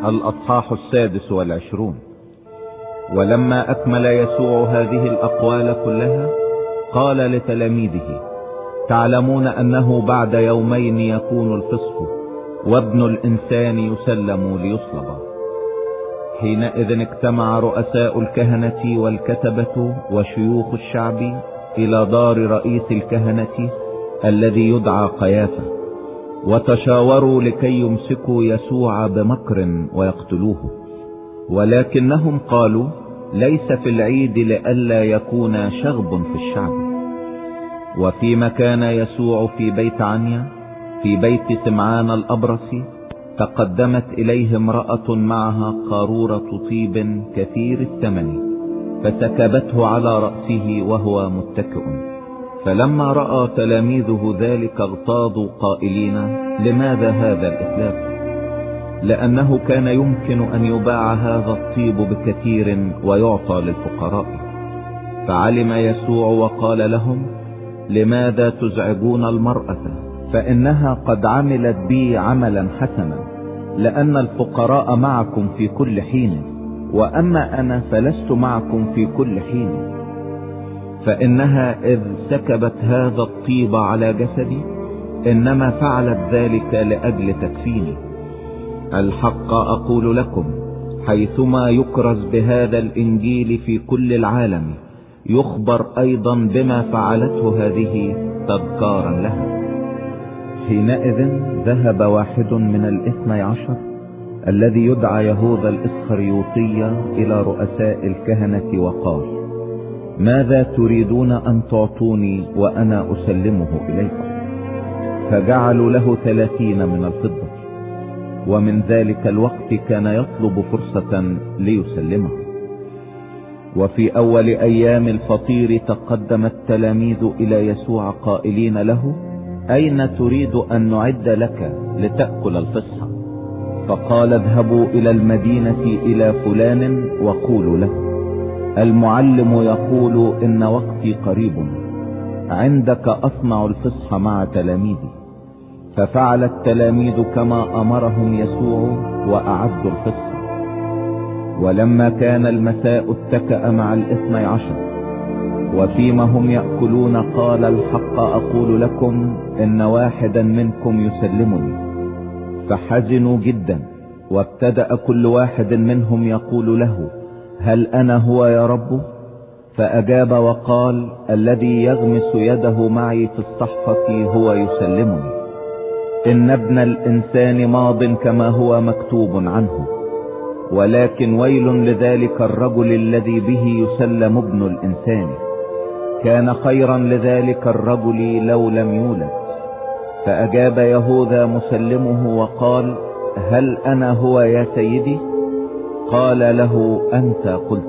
الأصحاح 26. ولما أكمل يسوع هذه الأقوال كلها قال لتلاميذه: تعلمون أنه بعد يومين يكون الفصح، وابن الإنسان يسلم ليصلب. حينئذ اجتمع رؤساء الكهنة والكتبة وشيوخ الشعب إلى دار رئيس الكهنة الذي يدعى قيافة، وتشاوروا لكي يمسكوا يسوع بمكر ويقتلوه. ولكنهم قالوا: ليس في العيد لئلا يكون شغب في الشعب. وفيما كان يسوع في بيت عنيا في بيت سمعان الأبرص، تقدمت إليه امرأة معها قارورة طيب كثير الثمن، فسكبته على رأسه وهو متكئ. فلما رأى تلاميذه ذلك اغتاظوا قائلين: لماذا هذا الإتلاف؟ لأنه كان يمكن أن يباع هذا الطيب بكثير ويعطى للفقراء. فعلم يسوع وقال لهم: لماذا تزعجون المرأة؟ فإنها قد عملت بي عملا حسنا، لأن الفقراء معكم في كل حين، وأما أنا فلست معكم في كل حين. فإنها إذ سكبت هذا الطيب على جسدي إنما فعلت ذلك لأجل تكفيني. الحق أقول لكم، حيثما يكرز بهذا الإنجيل في كل العالم يخبر أيضا بما فعلته هذه تذكارا لها. حينئذ ذهب واحد من 12 الذي يدعى يهوذا الإسخريوطي إلى رؤساء الكهنة وقال: ماذا تريدون أن تعطوني وأنا أسلمه إليكم؟ فجعلوا له 30 من الفضة. ومن ذلك الوقت كان يطلب فرصة ليسلمه. وفي أول أيام الفطير تقدم التلاميذ إلى يسوع قائلين له: أين تريد أن نعد لك لتأكل الفصح؟ فقال: اذهبوا إلى المدينة إلى فلان وقولوا له: المعلم يقول إن وقتي قريب، عندك أصنع الفصح مع تلاميذي. ففعل التلاميذ كما أمرهم يسوع وأعدوا الفصح. ولما كان المساء اتكأ مع 12، وفيما هم يأكلون قال: الحق أقول لكم إن واحدا منكم يسلمني. فحزنوا جدا، وابتدأ كل واحد منهم يقول له: هل أنا هو يا رب؟ فأجاب وقال: الذي يغمس يده معي في الصحفة هو يسلمني. إن ابن الإنسان ماض كما هو مكتوب عنه، ولكن ويل لذلك الرجل الذي به يسلم ابن الإنسان. كان خيرا لذلك الرجل لو لم يولد. فأجاب يهوذا مسلمه وقال: هل أنا هو يا سيدي؟ قال له: أنت قلت.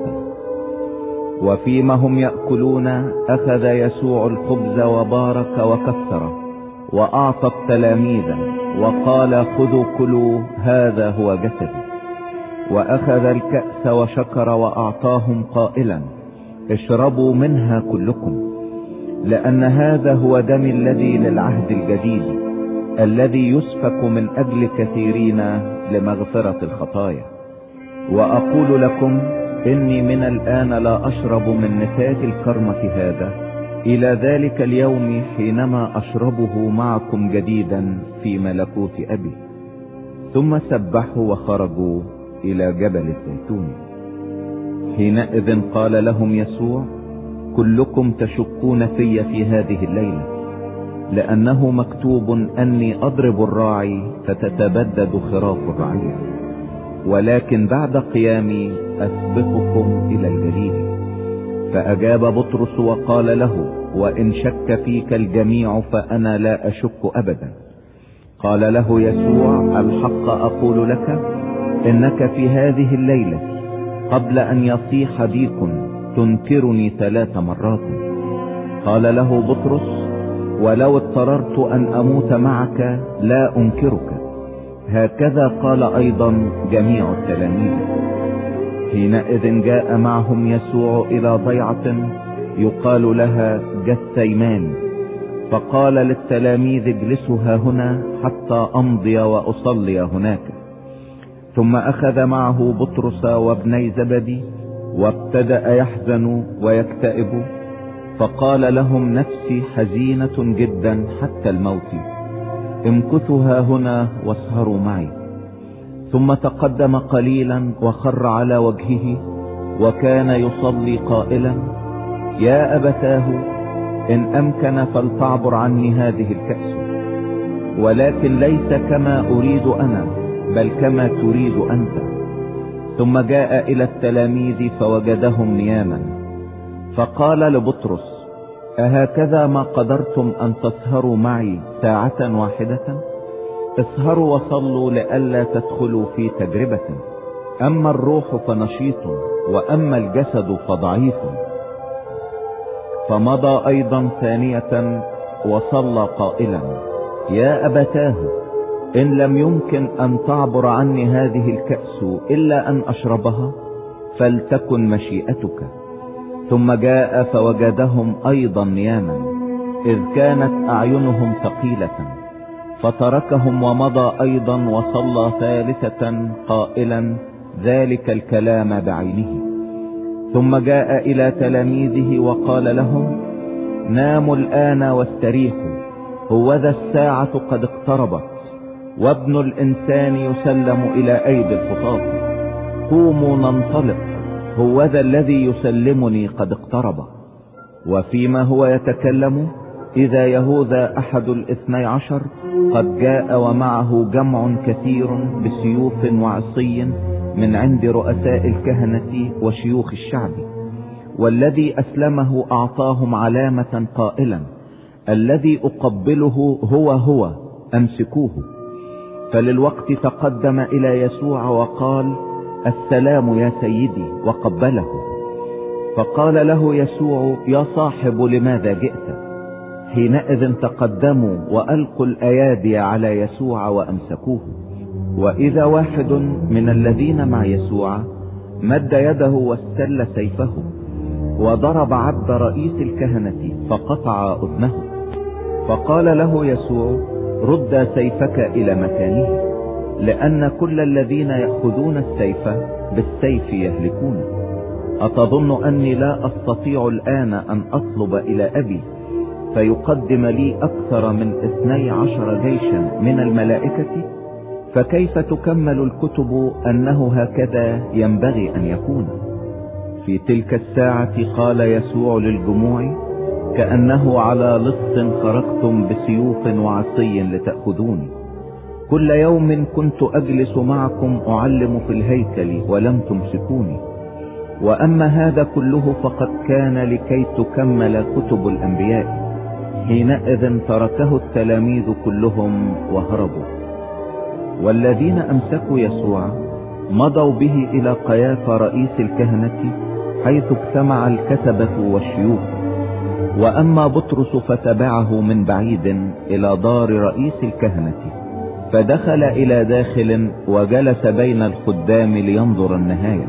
وفيما هم يأكلون أخذ يسوع الخبز وبارك وكسره وأعطى التلاميذ وقال: خذوا كلوا، هذا هو جسدي. وأخذ الكأس وشكر وأعطاهم قائلا: اشربوا منها كلكم، لأن هذا هو دمي الذي للعهد الجديد، الذي يسفك من أجل كثيرين لمغفرة الخطايا. وأقول لكم إني من الآن لا أشرب من نتاج الكرمة هذا إلى ذلك اليوم حينما أشربه معكم جديدا في ملكوت أبي. ثم سبحوا وخرجوا إلى جبل الزيتون. حينئذ قال لهم يسوع: كلكم تشكون في هذه الليلة، لأنه مكتوب أني أضرب الراعي فتتبدد خراف الرعية، ولكن بعد قيامي أسبقكم إلى الجليل. فأجاب بطرس وقال له: وإن شك فيك الجميع فأنا لا أشك أبدا. قال له يسوع: الحق أقول لك إنك في هذه الليلة قبل أن يصيح ديك تنكرني 3 مرات. قال له بطرس: ولو اضطررت أن أموت معك لا أنكرك. هكذا قال أيضا جميع التلاميذ. حينئذ جاء معهم يسوع إلى ضيعة يقال لها جثيمان، فقال للتلاميذ: اجلسوا هنا حتى أمضي وأصلي هناك. ثم أخذ معه بطرس وابني زبدي وابتدأ يحزن ويكتئب، فقال لهم: نفسي حزينة جدا حتى الموت، امكثوا ها هنا واسهروا معي. ثم تقدم قليلا وخر على وجهه وكان يصلي قائلا: يا أبتاه، إن أمكن فلتعبر عني هذه الكأس، ولكن ليس كما أريد أنا بل كما تريد أنت. ثم جاء إلى التلاميذ فوجدهم نياما، فقال لبطرس: أهكذا ما قدرتم أن تسهروا معي ساعة واحدة؟ اسهروا وصلوا لئلا تدخلوا في تجربة. أما الروح فنشيط وأما الجسد فضعيف. فمضى أيضا ثانية وصلى قائلا: يا أبتاه، إن لم يمكن أن تعبر عني هذه الكأس إلا أن أشربها فلتكن مشيئتك. ثم جاء فوجدهم أيضا نياما، إذ كانت أعينهم ثقيلة، فتركهم ومضى أيضا وصلى ثالثة قائلا ذلك الكلام بعينه. ثم جاء إلى تلاميذه وقال لهم: ناموا الآن واستريحوا، هوذا الساعة قد اقتربت، وابن الإنسان يسلم إلى أيدي الخطاة. قوموا ننطلق، هوذا الذي يسلمني قد اقترب. وفيما هو يتكلم إذا يهوذا أحد ال12 قد جاء ومعه جمع كثير بسيوف وعصي من عند رؤساء الكهنة وشيوخ الشعب، والذي أسلمه أعطاهم علامة قائلا: الذي أقبله هو أمسكوه. فللوقت تقدم إلى يسوع وقال: السلام يا سيدي، وقبله. فقال له يسوع: يا صاحب لماذا جئت؟ حينئذ تقدموا وألقوا الأيادي على يسوع وأمسكوه. وإذا واحد من الذين مع يسوع مد يده واستل سيفه وضرب عبد رئيس الكهنة فقطع أذنه. فقال له يسوع: رد سيفك إلى مكانه، لأن كل الذين يأخذون السيف بالسيف يهلكون. أتظن أني لا أستطيع الآن أن أطلب إلى أبي فيقدم لي أكثر من 12 جيشا من الملائكة؟ فكيف تكمل الكتب أنه هكذا ينبغي أن يكون؟ في تلك الساعة قال يسوع للجموع: كأنه على لص خرجتم بسيوف وعصي لتأخذوني. كل يوم كنت أجلس معكم أعلم في الهيكل ولم تمسكوني، وأما هذا كله فقد كان لكي تكمل كتب الأنبياء. حينئذ تركه التلاميذ كلهم وهربوا. والذين أمسكوا يسوع مضوا به إلى قيافة رئيس الكهنة، حيث اجتمع الكتبة والشيوخ. وأما بطرس فتبعه من بعيد إلى دار رئيس الكهنة، فدخل إلى داخل وجلس بين الخدام لينظر النهاية.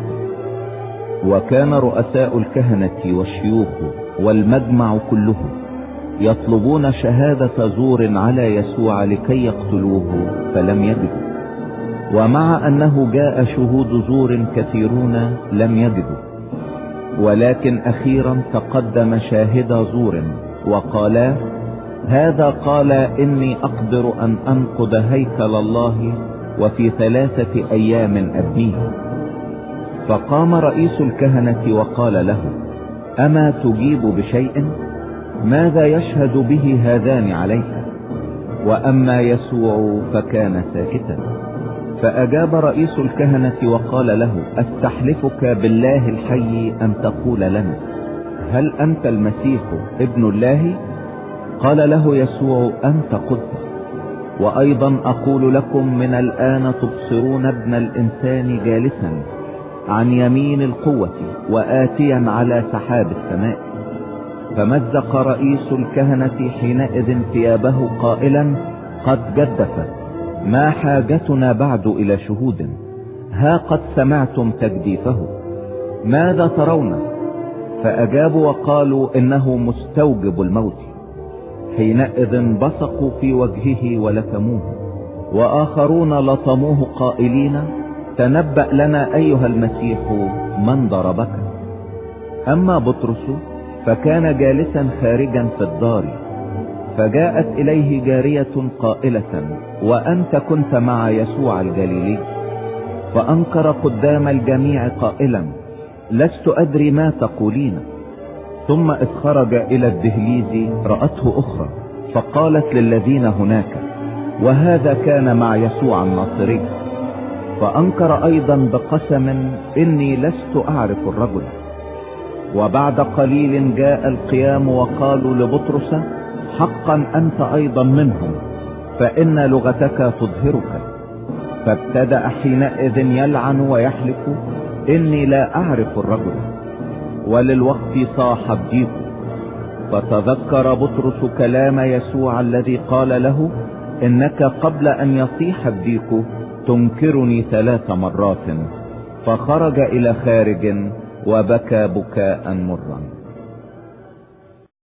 وكان رؤساء الكهنة والشيوخ والمجمع كله يطلبون شهادة زور على يسوع لكي يقتلوه فلم يجدوا، ومع أنه جاء شهود زور كثيرون لم يجدوا. ولكن أخيرا تقدم شاهد زور وقالا: هذا قال إني أقدر أن أنقض هيكل الله وفي 3 أيام أبنيه. فقام رئيس الكهنة وقال له: أما تجيب بشيء؟ ماذا يشهد به هذان عليك؟ وأما يسوع فكان ساكتا. فأجاب رئيس الكهنة وقال له: أستحلفك بالله الحي أن تقول لنا، هل أنت المسيح ابن الله؟ قال له يسوع: أنت قلت. وأيضا أقول لكم من الآن تبصرون ابن الإنسان جالسا عن يمين القوة وآتيا على سحاب السماء. فمزق رئيس الكهنة حينئذ ثيابه قائلا: قد جدف، ما حاجتنا بعد إلى شهود؟ ها قد سمعتم تجديفه، ماذا ترون؟ فأجابوا وقالوا: إنه مستوجب الموت. حينئذ بصقوا في وجهه ولتموه، وآخرون لطموه قائلين: تنبأ لنا أيها المسيح من ضربك. أما بطرس فكان جالسا خارجا في الدار، فجاءت إليه جارية قائلة: وأنت كنت مع يسوع الجليلي؟ فأنكر قدام الجميع قائلا: لست أدري ما تقولين. ثم إذ خرج إلى الدهليز رأته أخرى، فقالت للذين هناك: وهذا كان مع يسوع الناصري. فأنكر أيضا بقسم: إني لست أعرف الرجل. وبعد قليل جاء القيام وقالوا لبطرس: حقا أنت أيضا منهم، فإن لغتك تظهرك. فابتدأ حينئذ يلعن ويحلف: إني لا أعرف الرجل. وللوقت صاح الضيق. فتذكر بطرس كلام يسوع الذي قال له: إنك قبل أن يصيح الضيق تنكرني 3 مرات. فخرج إلى خارج وبكى بكاء مرا.